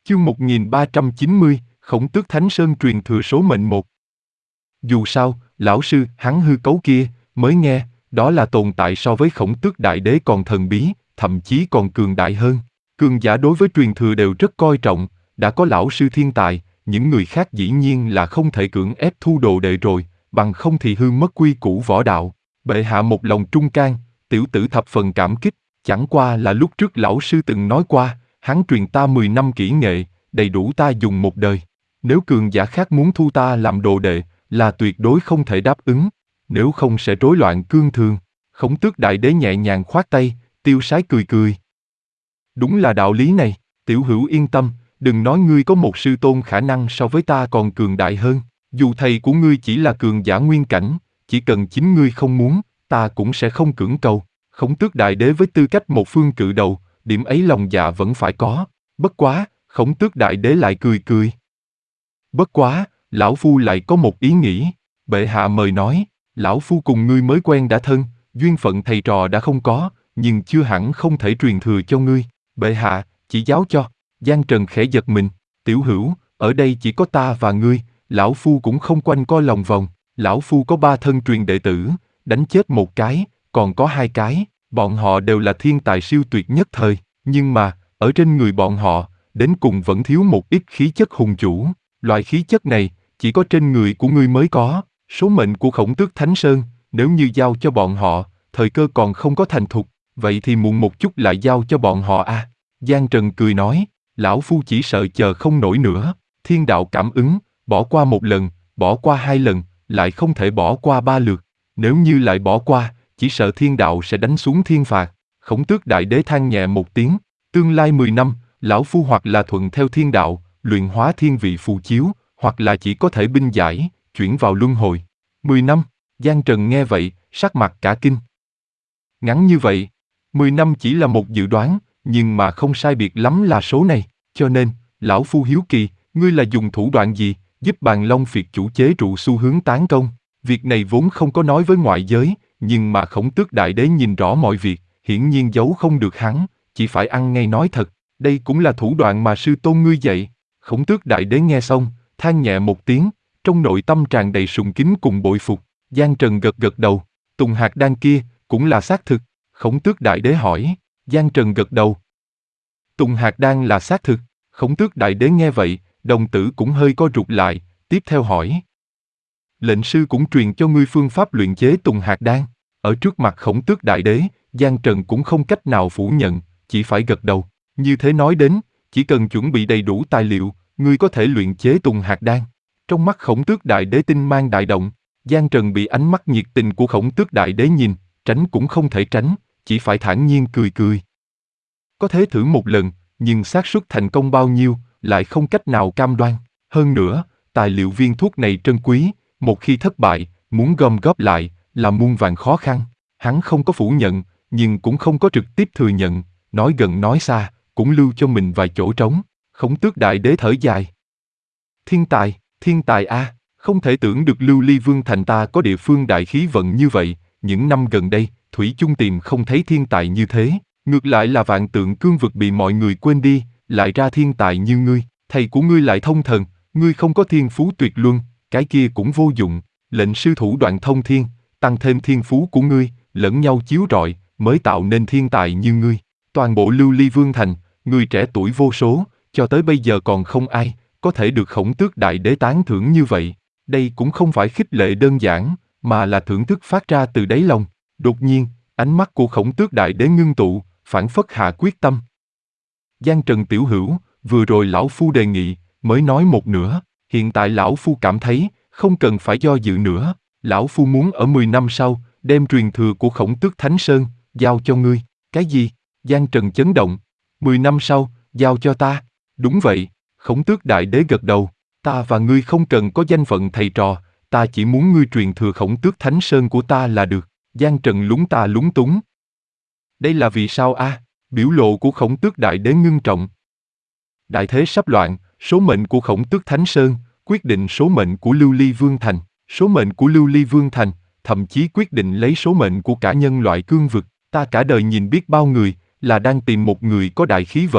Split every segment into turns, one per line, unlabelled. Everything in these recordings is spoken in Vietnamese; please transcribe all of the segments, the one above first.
Chương 1390, Khổng Tước Thánh Sơn truyền thừa số mệnh 1. Dù sao, lão sư, hắn hư cấu kia, mới nghe, đó là tồn tại so với Khổng Tước Đại Đế còn thần bí, thậm chí còn cường đại hơn. Cường giả đối với truyền thừa đều rất coi trọng, đã có lão sư thiên tài, những người khác dĩ nhiên là không thể cưỡng ép thu đồ đệ rồi, bằng không thì hư mất quy củ võ đạo. Bệ hạ một lòng trung can, tiểu tử thập phần cảm kích, chẳng qua là lúc trước lão sư từng nói qua, hắn truyền ta 10 năm kỹ nghệ, đầy đủ ta dùng một đời. Nếu cường giả khác muốn thu ta làm đồ đệ, là tuyệt đối không thể đáp ứng, nếu không sẽ rối loạn cương thường. Khổng Tước Đại Đế nhẹ nhàng khoát tay, tiêu sái cười cười. Đúng là đạo lý này, tiểu hữu yên tâm, đừng nói ngươi có một sư tôn khả năng so với ta còn cường đại hơn, dù thầy của ngươi chỉ là cường giả nguyên cảnh, chỉ cần chính ngươi không muốn, ta cũng sẽ không cưỡng cầu. Khổng Tước Đại Đế với tư cách một phương cự đầu, điểm ấy lòng dạ vẫn phải có, bất quá, Khổng Tước Đại Đế lại cười cười. Bất quá, lão phu lại có một ý nghĩ, bệ hạ mời nói, lão phu cùng ngươi mới quen đã thân, duyên phận thầy trò đã không có, nhưng chưa hẳn không thể truyền thừa cho ngươi, bệ hạ, chỉ giáo cho. Giang Trần khẽ giật mình, tiểu hữu, ở đây chỉ có ta và ngươi, lão phu cũng không quanh co lòng vòng, lão phu có 3 thân truyền đệ tử, đánh chết một cái, còn có 2 cái, bọn họ đều là thiên tài siêu tuyệt nhất thời, nhưng mà, ở trên người bọn họ, đến cùng vẫn thiếu một ít khí chất hùng chủ, loại khí chất này, chỉ có trên người của ngươi mới có, số mệnh của Khổng Tước Thánh Sơn, nếu như giao cho bọn họ, thời cơ còn không có thành thục, vậy thì muộn một chút lại giao cho bọn họ à. Giang Trần cười nói, lão phu chỉ sợ chờ không nổi nữa, thiên đạo cảm ứng, bỏ qua 1 lần, bỏ qua 2 lần, lại không thể bỏ qua 3 lượt, nếu như lại bỏ qua, chỉ sợ thiên đạo sẽ đánh xuống thiên phạt. Khổng Tước Đại Đế than nhẹ một tiếng, tương lai 10 năm, lão phu hoặc là thuận theo thiên đạo, luyện hóa thiên vị phù chiếu, hoặc là chỉ có thể binh giải, chuyển vào luân hồi. 10 năm, Giang Trần nghe vậy, sắc mặt cả kinh. Ngắn như vậy, 10 năm chỉ là một dự đoán, nhưng mà không sai biệt lắm là số này, cho nên, lão phu hiếu kỳ, ngươi là dùng thủ đoạn gì, giúp Bàn Long Phiệt chủ chế trụ xu hướng tán công. Việc này vốn không có nói với ngoại giới, nhưng mà Khổng Tước Đại Đế nhìn rõ mọi việc, hiển nhiên giấu không được hắn, chỉ phải ăn ngay nói thật, đây cũng là thủ đoạn mà sư tôn ngươi dạy. Khổng Tước Đại Đế nghe xong, than nhẹ một tiếng, trong nội tâm tràn đầy sùng kính cùng bội phục. Giang Trần gật gật đầu, Tùng Hạt Đan kia, cũng là xác thực. Khổng Tước Đại Đế hỏi, Giang Trần gật đầu. Tùng Hạt Đan là xác thực. Khổng Tước Đại Đế nghe vậy, đồng tử cũng hơi co rụt lại, tiếp theo hỏi. Lệnh sư cũng truyền cho ngươi phương pháp luyện chế Tùng Hạt Đan. Ở trước mặt Khổng Tước Đại Đế, Giang Trần cũng không cách nào phủ nhận, chỉ phải gật đầu. Như thế nói đến, chỉ cần chuẩn bị đầy đủ tài liệu, ngươi có thể luyện chế Tùng Hạt Đan. Trong mắt Khổng Tước Đại Đế tinh mang đại động, Giang Trần bị ánh mắt nhiệt tình của Khổng Tước Đại Đế nhìn, tránh cũng không thể tránh, chỉ phải thản nhiên cười cười. Có thể thử một lần, nhưng xác suất thành công bao nhiêu, lại không cách nào cam đoan. Hơn nữa, tài liệu viên thuốc này trân quý, một khi thất bại, muốn gom góp lại, là muôn vàn khó khăn. Hắn không có phủ nhận, nhưng cũng không có trực tiếp thừa nhận, nói gần nói xa, cũng lưu cho mình vài chỗ trống. Khổng Tước Đại Đế thở dài. Thiên tài a, không thể tưởng được Lưu Ly Vương thành ta có địa phương đại khí vận như vậy, những năm gần đây, thủy chung tìm không thấy thiên tài như thế, ngược lại là Vạn Tượng Cương vực bị mọi người quên đi, lại ra thiên tài như ngươi, thầy của ngươi lại thông thần, ngươi không có thiên phú tuyệt luân, cái kia cũng vô dụng, lệnh sư thủ đoạn thông thiên, tăng thêm thiên phú của ngươi, lẫn nhau chiếu rọi, mới tạo nên thiên tài như ngươi. Toàn bộ Lưu Ly Vương thành, người trẻ tuổi vô số, cho tới bây giờ còn không ai có thể được Khổng Tước Đại Đế tán thưởng như vậy. Đây cũng không phải khích lệ đơn giản, mà là thưởng thức phát ra từ đáy lòng. Đột nhiên, ánh mắt của Khổng Tước Đại Đế ngưng tụ, phảng phất hạ quyết tâm. Giang Trần tiểu hữu, vừa rồi lão phu đề nghị, mới nói một nửa, hiện tại lão phu cảm thấy, không cần phải do dự nữa, lão phu muốn ở 10 năm sau, đem truyền thừa của Khổng Tước Thánh Sơn, giao cho ngươi. Cái gì? Giang Trần chấn động. 10 năm sau, giao cho ta. Đúng vậy, Khổng Tước Đại Đế gật đầu, ta và ngươi không cần có danh phận thầy trò, ta chỉ muốn ngươi truyền thừa Khổng Tước Thánh Sơn của ta là được. Giang Trần lúng túng. Đây là vì sao a? Biểu lộ của Khổng Tước Đại Đế ngưng trọng. Đại thế sắp loạn, số mệnh của Khổng Tước Thánh Sơn, quyết định số mệnh của Lưu Ly Vương thành, số mệnh của Lưu Ly Vương thành, thậm chí quyết định lấy số mệnh của cả nhân loại cương vực. Ta cả đời nhìn biết bao người, là đang tìm một người có đại khí vận,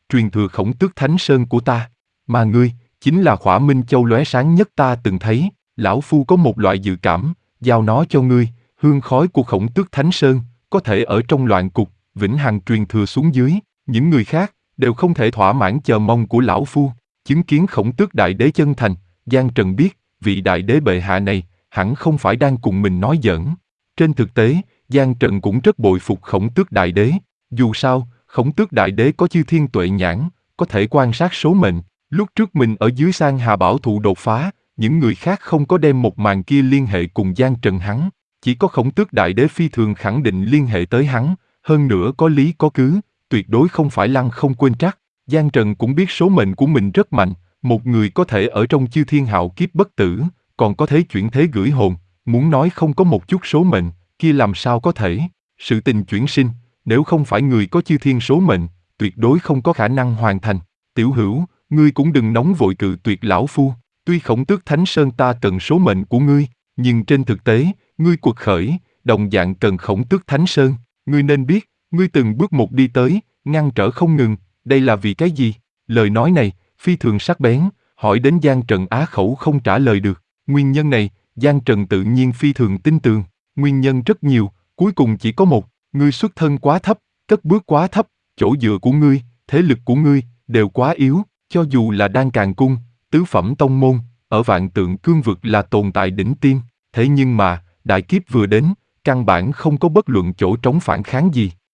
truyền thừa Khổng Tước Thánh Sơn của ta. Mà ngươi, chính là khỏa minh châu lóe sáng nhất ta từng thấy. Lão Phu có một loại dự cảm, giao nó cho ngươi, hương khói của Khổng Tước Thánh Sơn, có thể ở trong loạn cục, vĩnh hằng truyền thừa xuống dưới, những người khác, đều không thể thỏa mãn chờ mong của Lão Phu. Chứng kiến Khổng Tước Đại Đế chân thành, Giang Trần biết, vị Đại Đế bệ hạ này, hẳn không phải đang cùng mình nói giỡn. Trên thực tế, Giang Trần cũng rất bội phục Khổng Tước Đại Đế. Dù sao, Khổng Tước Đại Đế có chư thiên tuệ nhãn, có thể quan sát số mệnh. Lúc trước mình ở dưới Sang Hà Bảo Thụ đột phá, những người khác không có đem một màn kia liên hệ cùng Giang Trần hắn. Chỉ có Khổng Tước Đại Đế phi thường khẳng định liên hệ tới hắn, hơn nữa có lý có cứ, tuyệt đối không phải lăng không quên trắc. Giang Trần cũng biết số mệnh của mình rất mạnh, một người có thể ở trong chư thiên hạo kiếp bất tử, còn có thể chuyển thế gửi hồn, muốn nói không có một chút số mệnh, kia làm sao có thể. Sự tình chuyển sinh, nếu không phải người có chư thiên số mệnh, tuyệt đối không có khả năng hoàn thành. Tiểu Hữu, ngươi cũng đừng nóng vội cự tuyệt Lão Phu, tuy Khổng Tước Thánh Sơn ta cần số mệnh của ngươi, nhưng trên thực tế, ngươi cuộc khởi, đồng dạng cần Khổng Tước Thánh Sơn. Ngươi nên biết, ngươi từng bước một đi tới, ngăn trở không ngừng, đây là vì cái gì? Lời nói này, phi thường sắc bén, hỏi đến Giang Trần á khẩu không trả lời được. Nguyên nhân này, Giang Trần tự nhiên phi thường tin tưởng. Nguyên nhân rất nhiều, cuối cùng chỉ có một, ngươi xuất thân quá thấp, cất bước quá thấp, chỗ dựa của ngươi, thế lực của ngươi, đều quá yếu, cho dù là Đan Càn Cung, tứ phẩm tông môn, ở Vạn Tượng Cương vực là tồn tại đỉnh tiêm, thế nhưng mà, đại kiếp vừa đến, căn bản không có bất luận chỗ trống phản kháng gì,